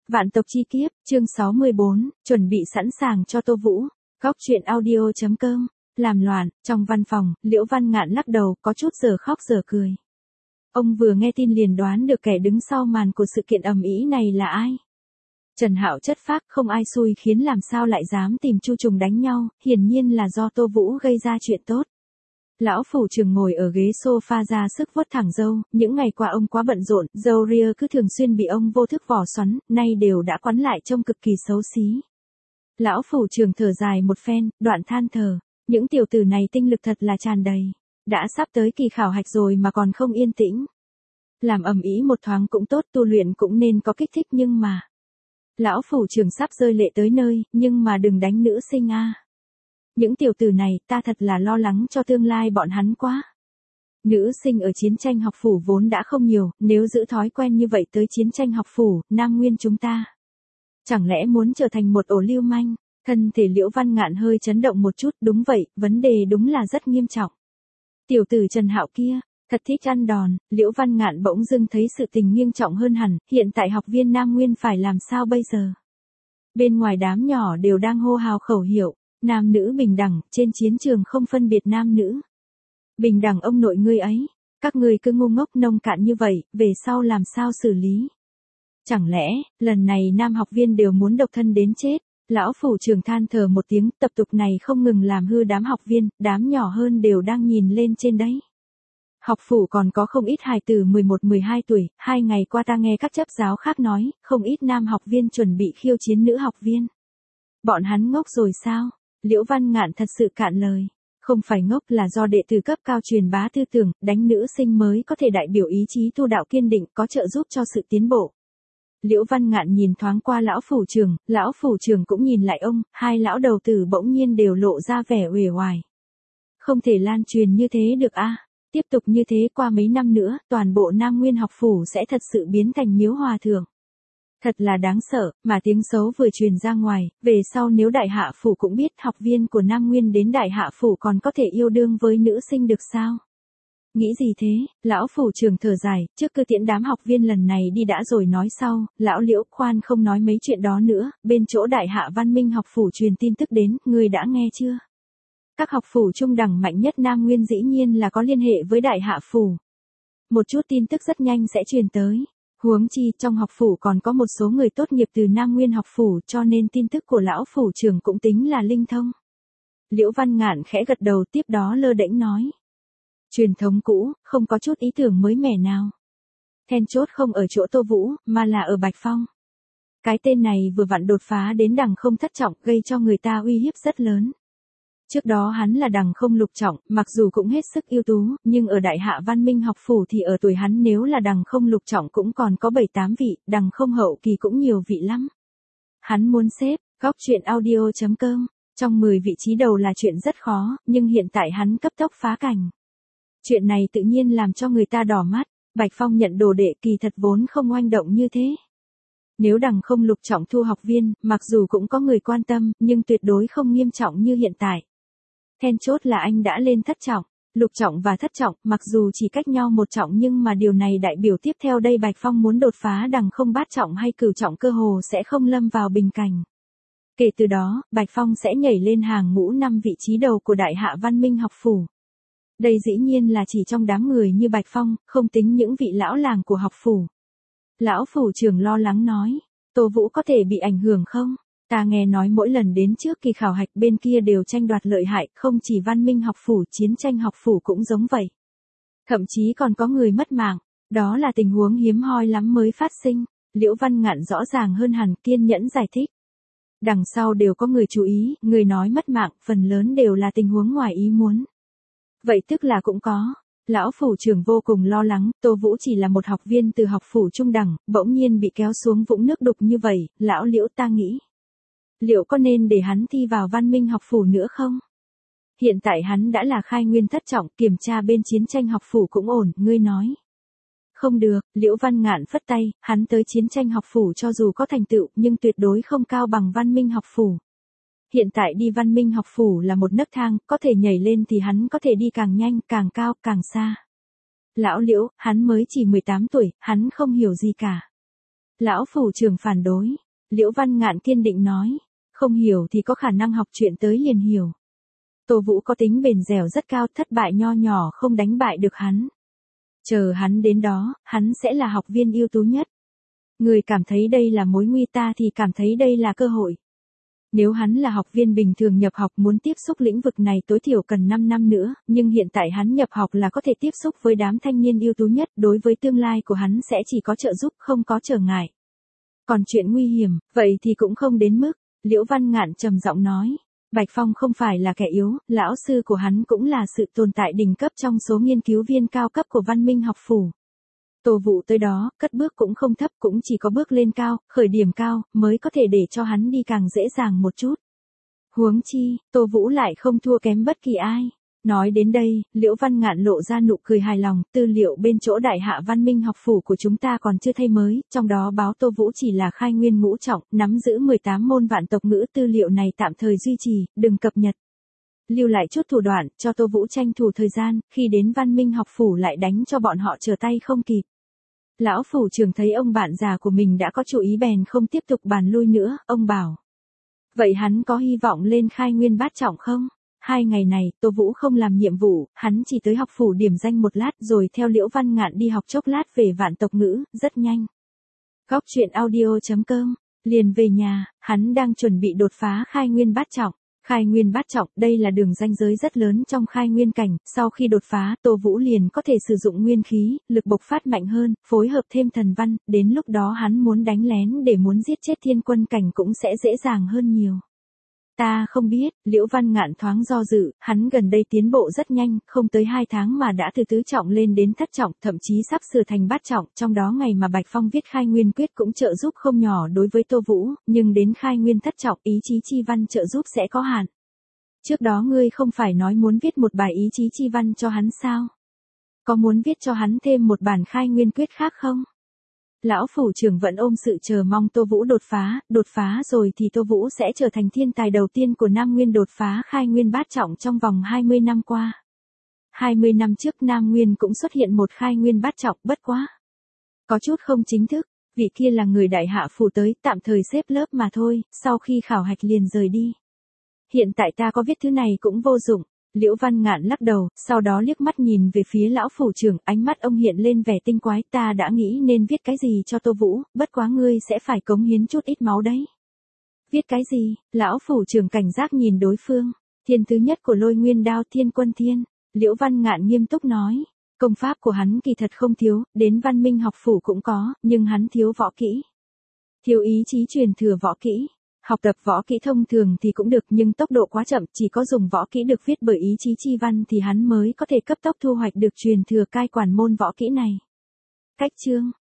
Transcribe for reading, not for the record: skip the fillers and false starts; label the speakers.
Speaker 1: Vạn tộc chi kiếp, chương 64, chuẩn bị sẵn sàng cho Tô Vũ. Góc truyện audio.com, làm loạn, trong văn phòng, Liễu Văn Ngạn lắc đầu, có chút giờ khóc giờ cười. Ông vừa nghe tin liền đoán được kẻ đứng sau màn của sự kiện ầm ĩ này là ai. Trần Hạo chất phác, không ai xui khiến làm sao lại dám tìm Chu Trùng đánh nhau, hiển nhiên là do Tô Vũ gây ra chuyện tốt. Lão phủ trưởng ngồi ở ghế sofa ra sức vuốt thẳng râu, những ngày qua ông quá bận rộn, râu ria cứ thường xuyên bị ông vô thức vò xoắn, nay đều đã quắn lại trông cực kỳ xấu xí. Lão phủ trưởng thở dài một phen, đoạn than thở, những tiểu tử này tinh lực thật là tràn đầy, đã sắp tới kỳ khảo hạch rồi mà còn không yên tĩnh. Làm ầm ĩ một thoáng cũng tốt, tu luyện cũng nên có kích thích nhưng mà... Lão phủ trưởng sắp rơi lệ tới nơi, nhưng mà đừng đánh nữ sinh a. Những tiểu tử này, ta thật là lo lắng cho tương lai bọn hắn quá. Nữ sinh ở chiến tranh học phủ vốn đã không nhiều, nếu giữ thói quen như vậy tới chiến tranh học phủ, Nam Nguyên chúng ta. Chẳng lẽ muốn trở thành một ổ lưu manh? Thân thể Liễu Văn Ngạn hơi chấn động một chút, đúng vậy, vấn đề đúng là rất nghiêm trọng. Tiểu tử Trần Hạo kia, thật thích ăn đòn, Liễu Văn Ngạn bỗng dưng thấy sự tình nghiêm trọng hơn hẳn, hiện tại học viên Nam Nguyên phải làm sao bây giờ? Bên ngoài đám nhỏ đều đang hô hào khẩu hiệu. Nam nữ bình đẳng, trên chiến trường không phân biệt nam nữ. Bình đẳng ông nội ngươi ấy, các ngươi cứ ngu ngốc nông cạn như vậy, về sau làm sao xử lý? Chẳng lẽ, lần này nam học viên đều muốn độc thân đến chết? Lão phủ trưởng than thở một tiếng, tập tục này không ngừng làm hư đám học viên, đám nhỏ hơn đều đang nhìn lên trên đấy. Học phủ còn có không ít hài tử 11-12 tuổi, 2 ngày qua ta nghe các chấp giáo khác nói, không ít nam học viên chuẩn bị khiêu chiến nữ học viên. Bọn hắn ngốc rồi sao? Liễu Văn Ngạn thật sự cạn lời. Không phải ngốc là do đệ tử cấp cao truyền bá tư tưởng, đánh nữ sinh mới có thể đại biểu ý chí tu đạo kiên định, có trợ giúp cho sự tiến bộ. Liễu Văn Ngạn nhìn thoáng qua lão phủ trưởng cũng nhìn lại ông, hai lão đầu tử bỗng nhiên đều lộ ra vẻ uể oải. Không thể lan truyền như thế được a. Tiếp tục như thế qua mấy năm nữa, toàn bộ Nam Nguyên học phủ sẽ thật sự biến thành miếu hòa thượng. Thật là đáng sợ, mà tiếng xấu vừa truyền ra ngoài, về sau nếu đại hạ phủ cũng biết học viên của Nam Nguyên đến đại hạ phủ còn có thể yêu đương với nữ sinh được sao? Nghĩ gì thế, lão phủ trưởng thở dài, trước cứ tiễn đám học viên lần này đi đã rồi nói sau, lão Liễu khoan không nói mấy chuyện đó nữa, bên chỗ đại hạ văn minh học phủ truyền tin tức đến, người đã nghe chưa? Các học phủ trung đẳng mạnh nhất Nam Nguyên dĩ nhiên là có liên hệ với đại hạ phủ. Một chút tin tức rất nhanh sẽ truyền tới. Huống chi trong học phủ còn có một số người tốt nghiệp từ Nam Nguyên học phủ cho nên tin tức của lão phủ trưởng cũng tính là linh thông. Liễu Văn Ngạn khẽ gật đầu tiếp đó lơ đễnh nói. Truyền thống cũ, không có chút ý tưởng mới mẻ nào. Then chốt không ở chỗ Tô Vũ, mà là ở Bạch Phong. Cái tên này vừa vặn đột phá đến đằng không thất trọng gây cho người ta uy hiếp rất lớn. Trước đó hắn là đằng không lục trọng, mặc dù cũng hết sức ưu tú, nhưng ở đại hạ văn minh học phủ thì ở tuổi hắn nếu là đằng không lục trọng cũng còn có 7-8 vị, đằng không hậu kỳ cũng nhiều vị lắm. Hắn muốn xếp, góc truyện audio.com, trong 10 vị trí đầu là chuyện rất khó, nhưng hiện tại hắn cấp tốc phá cảnh. Chuyện này tự nhiên làm cho người ta đỏ mắt, Bạch Phong nhận đồ đệ kỳ thật vốn không oanh động như thế. Nếu đằng không lục trọng thu học viên, mặc dù cũng có người quan tâm, nhưng tuyệt đối không nghiêm trọng như hiện tại. Then chốt là anh đã lên thất trọng, lục trọng và thất trọng, mặc dù chỉ cách nhau một trọng nhưng mà điều này đại biểu tiếp theo đây Bạch Phong muốn đột phá đằng không bát trọng hay cửu trọng cơ hồ sẽ không lâm vào bình cảnh. Kể từ đó, Bạch Phong sẽ nhảy lên hàng ngũ 5 vị trí đầu của đại hạ văn minh học phủ. Đây dĩ nhiên là chỉ trong đám người như Bạch Phong, không tính những vị lão làng của học phủ. Lão phủ trưởng lo lắng nói, Tô Vũ có thể bị ảnh hưởng không? Ta nghe nói mỗi lần đến trước kỳ khảo hạch bên kia đều tranh đoạt lợi hại, không chỉ văn minh học phủ, chiến tranh học phủ cũng giống vậy. Thậm chí còn có người mất mạng, đó là tình huống hiếm hoi lắm mới phát sinh. Liễu Văn Ngạn rõ ràng hơn hẳn kiên nhẫn giải thích. Đằng sau đều có người chú ý, người nói mất mạng, phần lớn đều là tình huống ngoài ý muốn. Vậy tức là cũng có. Lão phủ trưởng vô cùng lo lắng, Tô Vũ chỉ là một học viên từ học phủ trung đẳng, bỗng nhiên bị kéo xuống vũng nước đục như vậy, lão Liễu ta nghĩ. Liệu có nên để hắn thi vào văn minh học phủ nữa không? Hiện tại hắn đã là khai nguyên thất trọng, kiểm tra bên chiến tranh học phủ cũng ổn, ngươi nói. Không được, Liễu Văn Ngạn phất tay, hắn tới chiến tranh học phủ cho dù có thành tựu nhưng tuyệt đối không cao bằng văn minh học phủ. Hiện tại đi văn minh học phủ là một nấc thang, có thể nhảy lên thì hắn có thể đi càng nhanh, càng cao, càng xa. Lão Liễu, hắn mới chỉ 18 tuổi, hắn không hiểu gì cả. Lão phủ trưởng phản đối. Liễu Văn Ngạn kiên định nói. Không hiểu thì có khả năng học chuyện tới liền hiểu. Tô Vũ có tính bền dẻo rất cao, thất bại nho nhỏ không đánh bại được hắn. Chờ hắn đến đó, hắn sẽ là học viên ưu tú nhất. Người cảm thấy đây là mối nguy, ta thì cảm thấy đây là cơ hội. Nếu hắn là học viên bình thường nhập học muốn tiếp xúc lĩnh vực này tối thiểu cần 5 năm nữa, nhưng hiện tại hắn nhập học là có thể tiếp xúc với đám thanh niên ưu tú nhất, đối với tương lai của hắn sẽ chỉ có trợ giúp không có trở ngại. Còn chuyện nguy hiểm, vậy thì cũng không đến mức, Liễu Văn Ngạn trầm giọng nói. Bạch Phong không phải là kẻ yếu, lão sư của hắn cũng là sự tồn tại đỉnh cấp trong số nghiên cứu viên cao cấp của Văn Minh học phủ. Tô Vũ tới đó, cất bước cũng không thấp, cũng chỉ có bước lên cao, khởi điểm cao, mới có thể để cho hắn đi càng dễ dàng một chút. Huống chi, Tô Vũ lại không thua kém bất kỳ ai. Nói đến đây, Liễu Văn Ngạn lộ ra nụ cười hài lòng, tư liệu bên chỗ Đại Hạ Văn Minh học phủ của chúng ta còn chưa thay mới, trong đó báo Tô Vũ chỉ là khai nguyên ngũ trọng, nắm giữ 18 môn vạn tộc ngữ, tư liệu này tạm thời duy trì, đừng cập nhật. Lưu lại chút thủ đoạn, cho Tô Vũ tranh thủ thời gian, khi đến Văn Minh học phủ lại đánh cho bọn họ trở tay không kịp. Lão phủ trưởng thấy ông bạn già của mình đã có chủ ý bèn không tiếp tục bàn lui nữa, ông bảo. Vậy hắn có hy vọng lên khai nguyên bát trọng không? 2 ngày này, Tô Vũ không làm nhiệm vụ, hắn chỉ tới học phủ điểm danh một lát rồi theo Liễu Văn Ngạn đi học chốc lát về vạn tộc ngữ, rất nhanh. Góc truyện audio.com, liền về nhà, hắn đang chuẩn bị đột phá khai nguyên bát trọng. Khai nguyên bát trọng, đây là đường ranh giới rất lớn trong khai nguyên cảnh, sau khi đột phá, Tô Vũ liền có thể sử dụng nguyên khí, lực bộc phát mạnh hơn, phối hợp thêm thần văn, đến lúc đó hắn muốn đánh lén để muốn giết chết thiên quân cảnh cũng sẽ dễ dàng hơn nhiều. Ta không biết, Liễu Văn Ngạn thoáng do dự, hắn gần đây tiến bộ rất nhanh, không tới 2 tháng mà đã từ tứ trọng lên đến thất trọng, thậm chí sắp sửa thành bát trọng, trong đó ngày mà Bạch Phong viết khai nguyên quyết cũng trợ giúp không nhỏ đối với Tô Vũ, nhưng đến khai nguyên thất trọng ý chí chi văn trợ giúp sẽ có hạn. Trước đó ngươi không phải nói muốn viết một bài ý chí chi văn cho hắn sao? Có muốn viết cho hắn thêm một bản khai nguyên quyết khác không? Lão phủ trưởng vẫn ôm sự chờ mong Tô Vũ đột phá rồi thì Tô Vũ sẽ trở thành thiên tài đầu tiên của Nam Nguyên đột phá khai nguyên bát trọng trong vòng 20 năm qua. 20 năm trước Nam Nguyên cũng xuất hiện một khai nguyên bát trọng, bất quá. Có chút không chính thức, vị kia là người Đại Hạ phủ tới, tạm thời xếp lớp mà thôi, sau khi khảo hạch liền rời đi. Hiện tại ta có viết thứ này cũng vô dụng. Liễu Văn Ngạn lắc đầu, sau đó liếc mắt nhìn về phía lão phủ trưởng, ánh mắt ông hiện lên vẻ tinh quái, ta đã nghĩ nên viết cái gì cho Tô Vũ, bất quá ngươi sẽ phải cống hiến chút ít máu đấy. Viết cái gì? Lão phủ trưởng cảnh giác nhìn đối phương. Thiên thứ nhất của Lôi Nguyên Đao, Thiên Quân Thiên. Liễu Văn Ngạn nghiêm túc nói, công pháp của hắn kỳ thật không thiếu, đến Văn Minh học phủ cũng có, nhưng hắn thiếu võ kỹ. Thiếu ý chí truyền thừa võ kỹ. Học tập võ kỹ thông thường thì cũng được nhưng tốc độ quá chậm, chỉ có dùng võ kỹ được viết bởi ý chí chi văn thì hắn mới có thể cấp tốc thu hoạch được truyền thừa cai quản môn võ kỹ này. Cách chương